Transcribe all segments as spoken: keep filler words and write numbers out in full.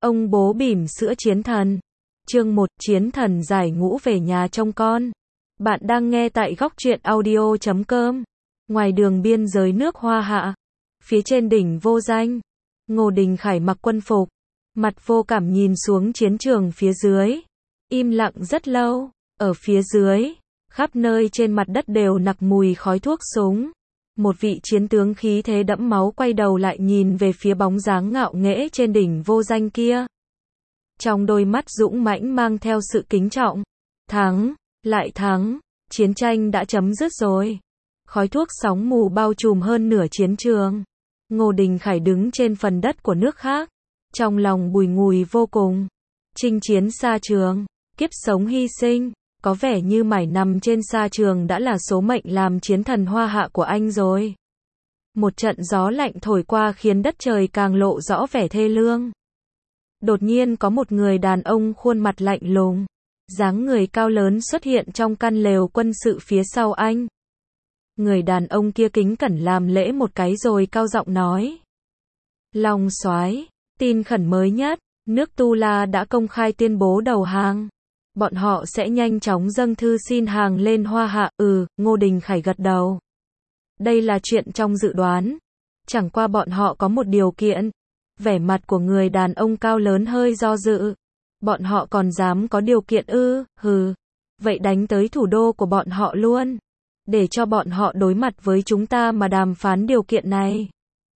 Ông bố bỉm sữa chiến thần. Chương một, chiến thần giải ngũ về nhà trông con. Bạn đang nghe tại góc truyện audio chấm com. Ngoài đường biên giới nước Hoa Hạ, phía trên đỉnh vô danh, Ngô Đình Khải mặc quân phục, mặt vô cảm nhìn xuống chiến trường phía dưới, im lặng rất lâu. Ở phía dưới, khắp nơi trên mặt đất đều nặc mùi khói thuốc súng. Một vị chiến tướng khí thế đẫm máu quay đầu lại nhìn về phía bóng dáng ngạo nghễ trên đỉnh vô danh kia. Trong đôi mắt dũng mãnh mang theo sự kính trọng. Thắng, lại thắng, chiến tranh đã chấm dứt rồi. Khói thuốc sóng mù bao trùm hơn nửa chiến trường. Ngô Đình Khải đứng trên phần đất của nước khác, trong lòng bùi ngùi vô cùng. Chinh chiến xa trường, kiếp sống hy sinh, có vẻ như mải nằm trên sa trường đã là số mệnh làm chiến thần Hoa Hạ của anh rồi. Một trận gió lạnh thổi qua khiến đất trời càng lộ rõ vẻ thê lương. Đột nhiên có một người đàn ông khuôn mặt lạnh lùng, dáng người cao lớn xuất hiện trong căn lều quân sự phía sau anh. Người đàn ông kia kính cẩn làm lễ một cái rồi cao giọng nói: Long soái, tin khẩn mới nhất, nước Tu La đã công khai tuyên bố đầu hàng. Bọn họ sẽ nhanh chóng dâng thư xin hàng lên Hoa Hạ. Ừ, Ngô Đình Khải gật đầu. Đây là chuyện trong dự đoán. Chẳng qua bọn họ có một điều kiện. Vẻ mặt của người đàn ông cao lớn hơi do dự. Bọn họ còn dám có điều kiện ư? Hừ. Vậy đánh tới thủ đô của bọn họ luôn. Để cho bọn họ đối mặt với chúng ta mà đàm phán điều kiện này.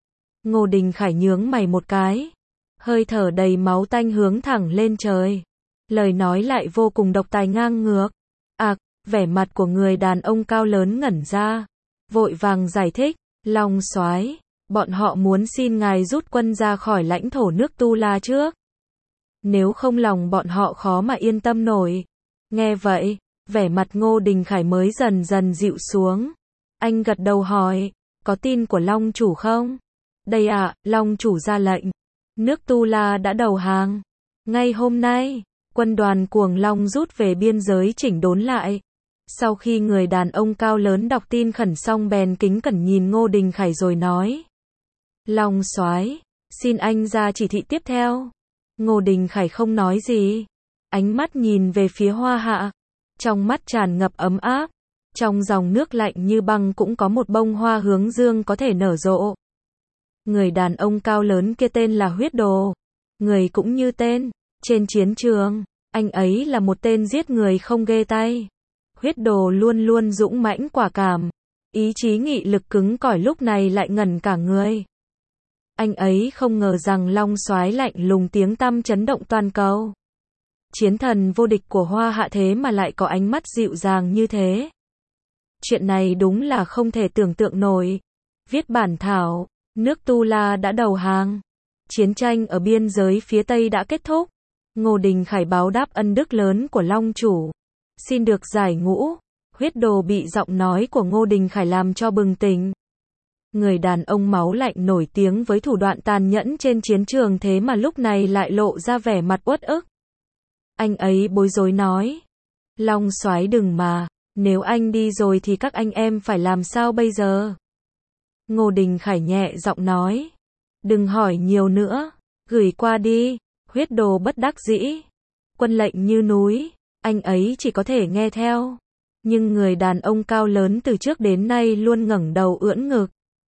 Ngô Đình Khải nhướng mày một cái. Hơi thở đầy máu tanh hướng thẳng lên trời. Lời nói lại vô cùng độc tài ngang ngược. À, vẻ mặt của người đàn ông cao lớn ngẩn ra. Vội vàng giải thích, Long soái, bọn họ muốn xin ngài rút quân ra khỏi lãnh thổ nước Tu La trước. Nếu không lòng bọn họ khó mà yên tâm nổi. Nghe vậy, vẻ mặt Ngô Đình Khải mới dần dần dịu xuống. Anh gật đầu hỏi, có tin của Long chủ không? Đây ạ, Long chủ ra lệnh. Nước Tu La đã đầu hàng. Ngay hôm nay, quân đoàn Cuồng Long rút về biên giới chỉnh đốn lại. Sau khi người đàn ông cao lớn đọc tin khẩn xong bèn kính cẩn nhìn Ngô Đình Khải rồi nói: Long soái, xin anh ra chỉ thị tiếp theo. Ngô Đình Khải không nói gì, ánh mắt nhìn về phía Hoa Hạ, trong mắt tràn ngập ấm áp. Trong dòng nước lạnh như băng cũng có một bông hoa hướng dương có thể nở rộ. Người đàn ông cao lớn kia tên là Huyết Đồ, người cũng như tên. Trên chiến trường, anh ấy là một tên giết người không ghê tay. Huyết Đồ luôn luôn dũng mãnh quả cảm, ý chí nghị lực cứng cỏi, lúc này lại ngẩn cả người. Anh ấy không ngờ rằng Long soái lạnh lùng tiếng tăm chấn động toàn cầu. Chiến thần vô địch của Hoa Hạ thế mà lại có ánh mắt dịu dàng như thế. Chuyện này đúng là không thể tưởng tượng nổi. Viết bản thảo, nước Tu La đã đầu hàng. Chiến tranh ở biên giới phía Tây đã kết thúc. Ngô Đình Khải báo đáp ân đức lớn của Long chủ, xin được giải ngũ. Huyết Đồ bị giọng nói của Ngô Đình Khải làm cho bừng tỉnh. Người đàn ông máu lạnh nổi tiếng với thủ đoạn tàn nhẫn trên chiến trường thế mà lúc này lại lộ ra vẻ mặt uất ức. Anh ấy bối rối nói: Long soái đừng mà, nếu anh đi rồi thì các anh em phải làm sao bây giờ? Ngô Đình Khải nhẹ giọng nói: Đừng hỏi nhiều nữa, gửi qua đi. Huyết Đồ bất đắc dĩ. Quân lệnh như núi, anh ấy chỉ có thể nghe theo. Nhưng người đàn ông cao lớn từ trước đến nay luôn ngẩng đầu ưỡn ngực.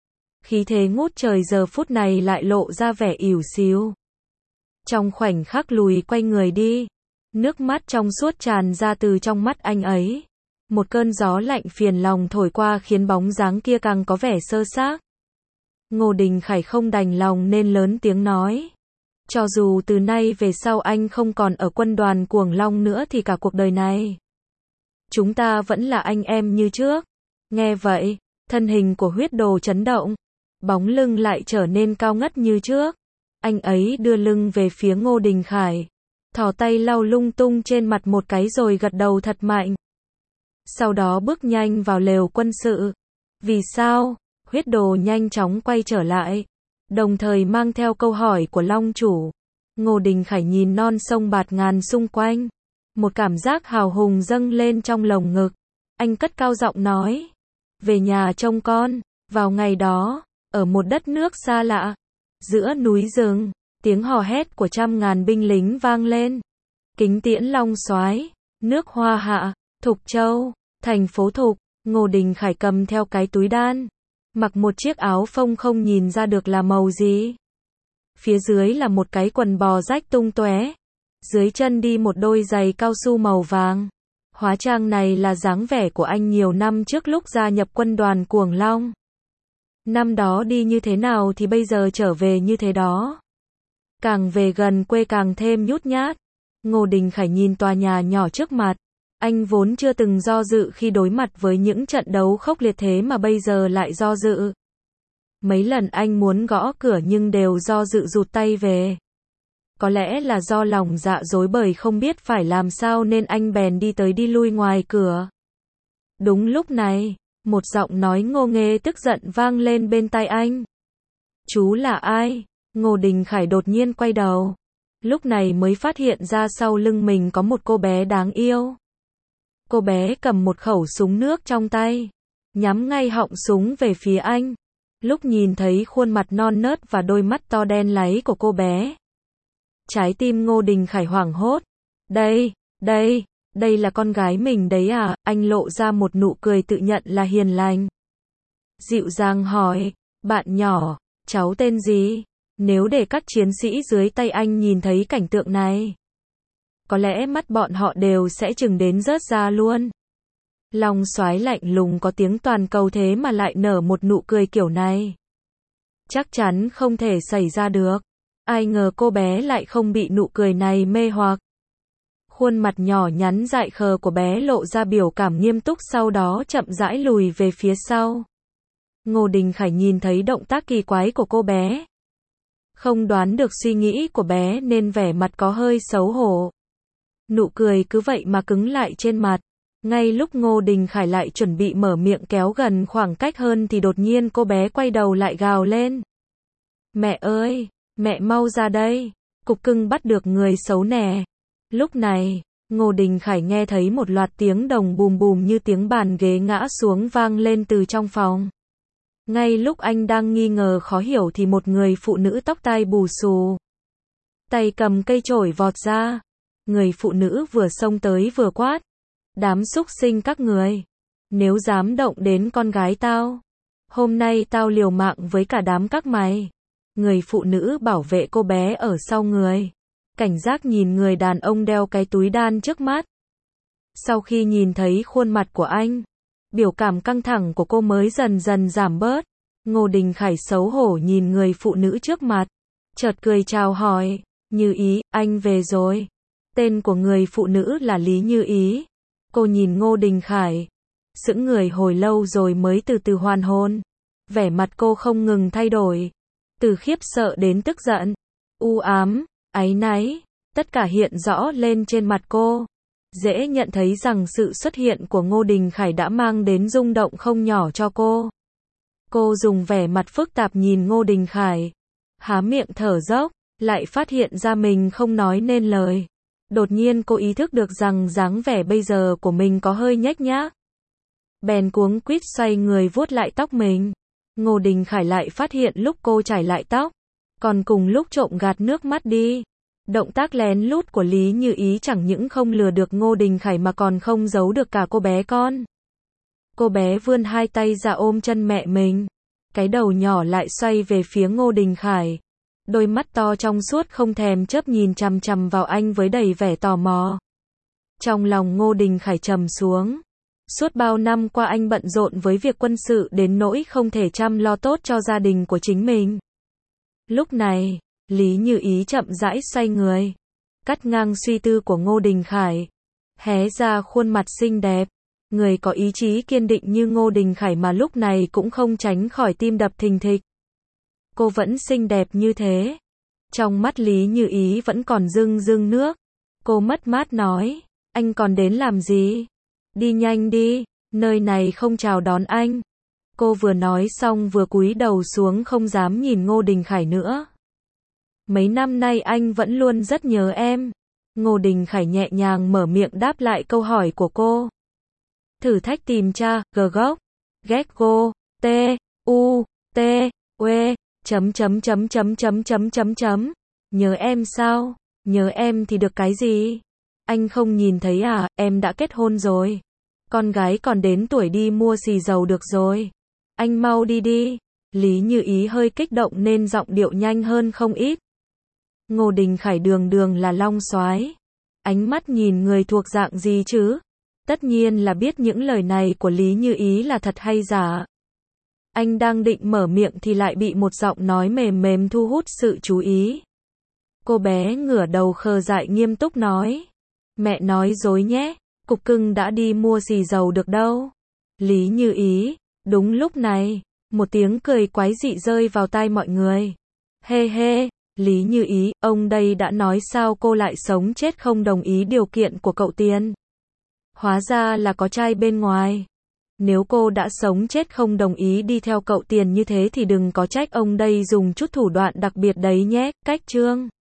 Khí thế ngút trời giờ phút này lại lộ ra vẻ ỉu xìu. Trong khoảnh khắc lùi quay người đi, nước mắt trong suốt tràn ra từ trong mắt anh ấy. Một cơn gió lạnh phiền lòng thổi qua khiến bóng dáng kia càng có vẻ sơ xác. Ngô Đình Khải không đành lòng nên lớn tiếng nói: Cho dù từ nay về sau anh không còn ở quân đoàn Cuồng Long nữa thì cả cuộc đời này chúng ta vẫn là anh em như trước. Nghe vậy, thân hình của Huyết Đồ chấn động, bóng lưng lại trở nên cao ngất như trước. Anh ấy đưa lưng về phía Ngô Đình Khải, thò tay lau lung tung trên mặt một cái rồi gật đầu thật mạnh. Sau đó bước nhanh vào lều quân sự. Vì sao? Huyết Đồ nhanh chóng quay trở lại, đồng thời mang theo câu hỏi của Long chủ. Ngô Đình Khải nhìn non sông bạt ngàn xung quanh, một cảm giác hào hùng dâng lên trong lồng ngực. Anh cất cao giọng nói: Về nhà trông con. Vào ngày đó, ở một đất nước xa lạ, giữa núi rừng, Tiếng hò hét của trăm ngàn binh lính vang lên. Kính tiễn Long Soái, nước Hoa Hạ, Thục Châu, thành phố Thục. Ngô Đình Khải cầm theo cái túi đan, mặc một chiếc áo phông không nhìn ra được là màu gì. Phía dưới là một cái quần bò rách tung tóe, dưới chân đi một đôi giày cao su màu vàng. Hóa trang này là dáng vẻ của anh nhiều năm trước lúc gia nhập quân đoàn Cuồng Long. Năm đó đi như thế nào thì bây giờ trở về như thế đó. Càng về gần quê càng thêm nhút nhát. Ngô Đình Khải nhìn tòa nhà nhỏ trước mặt. Anh vốn chưa từng do dự khi đối mặt với những trận đấu khốc liệt thế mà bây giờ lại do dự. Mấy lần anh muốn gõ cửa nhưng đều do dự rụt tay về. Có lẽ là do lòng dạ dối bời không biết phải làm sao nên anh bèn đi tới đi lui ngoài cửa. Đúng lúc này, một giọng nói ngô nghê tức giận vang lên bên tai anh. Chú là ai? Ngô Đình Khải đột nhiên quay đầu. Lúc này mới phát hiện ra sau lưng mình có một cô bé đáng yêu. Cô bé cầm một khẩu súng nước trong tay, nhắm ngay họng súng về phía anh. Lúc nhìn thấy khuôn mặt non nớt và đôi mắt to đen láy của cô bé, trái tim Ngô Đình Khải hoảng hốt. Đây, đây, đây là con gái mình đấy à? Anh lộ ra một nụ cười tự nhận là hiền lành. Dịu dàng hỏi, bạn nhỏ, cháu tên gì? Nếu để các chiến sĩ dưới tay anh nhìn thấy cảnh tượng này, có lẽ mắt bọn họ đều sẽ chừng đến rớt ra luôn. Long Soái lạnh lùng có tiếng toàn cầu thế mà lại nở một nụ cười kiểu này. Chắc chắn không thể xảy ra được. Ai ngờ cô bé lại không bị nụ cười này mê hoặc. Khuôn mặt nhỏ nhắn dại khờ của bé lộ ra biểu cảm nghiêm túc, sau đó chậm rãi lùi về phía sau. Ngô Đình Khải nhìn thấy động tác kỳ quái của cô bé. Không đoán được suy nghĩ của bé nên vẻ mặt có hơi xấu hổ. Nụ cười cứ vậy mà cứng lại trên mặt. Ngay lúc Ngô Đình Khải lại chuẩn bị mở miệng kéo gần khoảng cách hơn thì đột nhiên cô bé quay đầu lại gào lên. Mẹ ơi, mẹ mau ra đây, cục cưng bắt được người xấu nè. Lúc này, Ngô Đình Khải nghe thấy một loạt tiếng đồng bùm bùm như tiếng bàn ghế ngã xuống vang lên từ trong phòng. Ngay lúc anh đang nghi ngờ khó hiểu thì một người phụ nữ tóc tai bù xù, tay cầm cây chổi vọt ra. Người phụ nữ vừa xông tới vừa quát. Đám súc sinh các người, nếu dám động đến con gái tao, hôm nay tao liều mạng với cả đám các mày. Người phụ nữ bảo vệ cô bé ở sau người, cảnh giác nhìn người đàn ông đeo cái túi đan trước mắt. Sau khi nhìn thấy khuôn mặt của anh, biểu cảm căng thẳng của cô mới dần dần giảm bớt. Ngô Đình Khải xấu hổ nhìn người phụ nữ trước mặt, chợt cười chào hỏi, Như Ý, anh về rồi. Tên của người phụ nữ là Lý Như Ý. Cô nhìn Ngô Đình Khải, sững người hồi lâu rồi mới từ từ hoàn hồn. Vẻ mặt cô không ngừng thay đổi, từ khiếp sợ đến tức giận, u ám, áy náy, tất cả hiện rõ lên trên mặt cô. Dễ nhận thấy rằng sự xuất hiện của Ngô Đình Khải đã mang đến rung động không nhỏ cho cô. Cô dùng vẻ mặt phức tạp nhìn Ngô Đình Khải, há miệng thở dốc, lại phát hiện ra mình không nói nên lời. Đột nhiên cô ý thức được rằng dáng vẻ bây giờ của mình có hơi nhếch nhác. Bèn cuống quýt xoay người vuốt lại tóc mình. Ngô Đình Khải lại phát hiện lúc cô chải lại tóc, còn cùng lúc trộm gạt nước mắt đi. Động tác lén lút của Lý Như Ý chẳng những không lừa được Ngô Đình Khải mà còn không giấu được cả cô bé con. Cô bé vươn hai tay ra ôm chân mẹ mình, cái đầu nhỏ lại xoay về phía Ngô Đình Khải. Đôi mắt to trong suốt không thèm chớp nhìn chằm chằm vào anh với đầy vẻ tò mò. Trong lòng Ngô Đình Khải trầm xuống. Suốt bao năm qua anh bận rộn với việc quân sự đến nỗi không thể chăm lo tốt cho gia đình của chính mình. Lúc này, Lý Như Ý chậm rãi xoay người, cắt ngang suy tư của Ngô Đình Khải, hé ra khuôn mặt xinh đẹp. Người có ý chí kiên định như Ngô Đình Khải mà lúc này cũng không tránh khỏi tim đập thình thịch. Cô vẫn xinh đẹp như thế. Trong mắt Lý Như Ý vẫn còn rưng rưng nước. Cô mất mát nói, anh còn đến làm gì? Đi nhanh đi, nơi này không chào đón anh. Cô vừa nói xong vừa cúi đầu xuống không dám nhìn Ngô Đình Khải nữa. Mấy năm nay anh vẫn luôn rất nhớ em. Ngô Đình Khải nhẹ nhàng mở miệng đáp lại câu hỏi của cô. Thử thách tìm cha, g gốc, get go, t, u, t, u, chấm chấm chấm chấm chấm chấm chấm chấm. Nhớ em sao? Nhớ em thì được cái gì? Anh không nhìn thấy à, em đã kết hôn rồi. Con gái còn đến tuổi đi mua xì dầu được rồi. Anh mau đi đi. Lý Như Ý hơi kích động nên giọng điệu nhanh hơn không ít. Ngô Đình Khải đường đường là long soái. Ánh mắt nhìn người thuộc dạng gì chứ? Tất nhiên là biết những lời này của Lý Như Ý là thật hay giả. Anh đang định mở miệng thì lại bị một giọng nói mềm mềm thu hút sự chú ý. Cô bé ngửa đầu khờ dại nghiêm túc nói. Mẹ nói dối nhé, cục cưng đã đi mua xì dầu được đâu. Lý Như Ý, đúng lúc này, một tiếng cười quái dị rơi vào tai mọi người. Hê hê, Lý Như Ý, ông đây đã nói sao cô lại sống chết không đồng ý điều kiện của cậu Tiền. Hóa ra là có trai bên ngoài. Nếu cô đã sống chết không đồng ý đi theo cậu Tiền như thế thì đừng có trách ông đây dùng chút thủ đoạn đặc biệt đấy nhé, cách chương.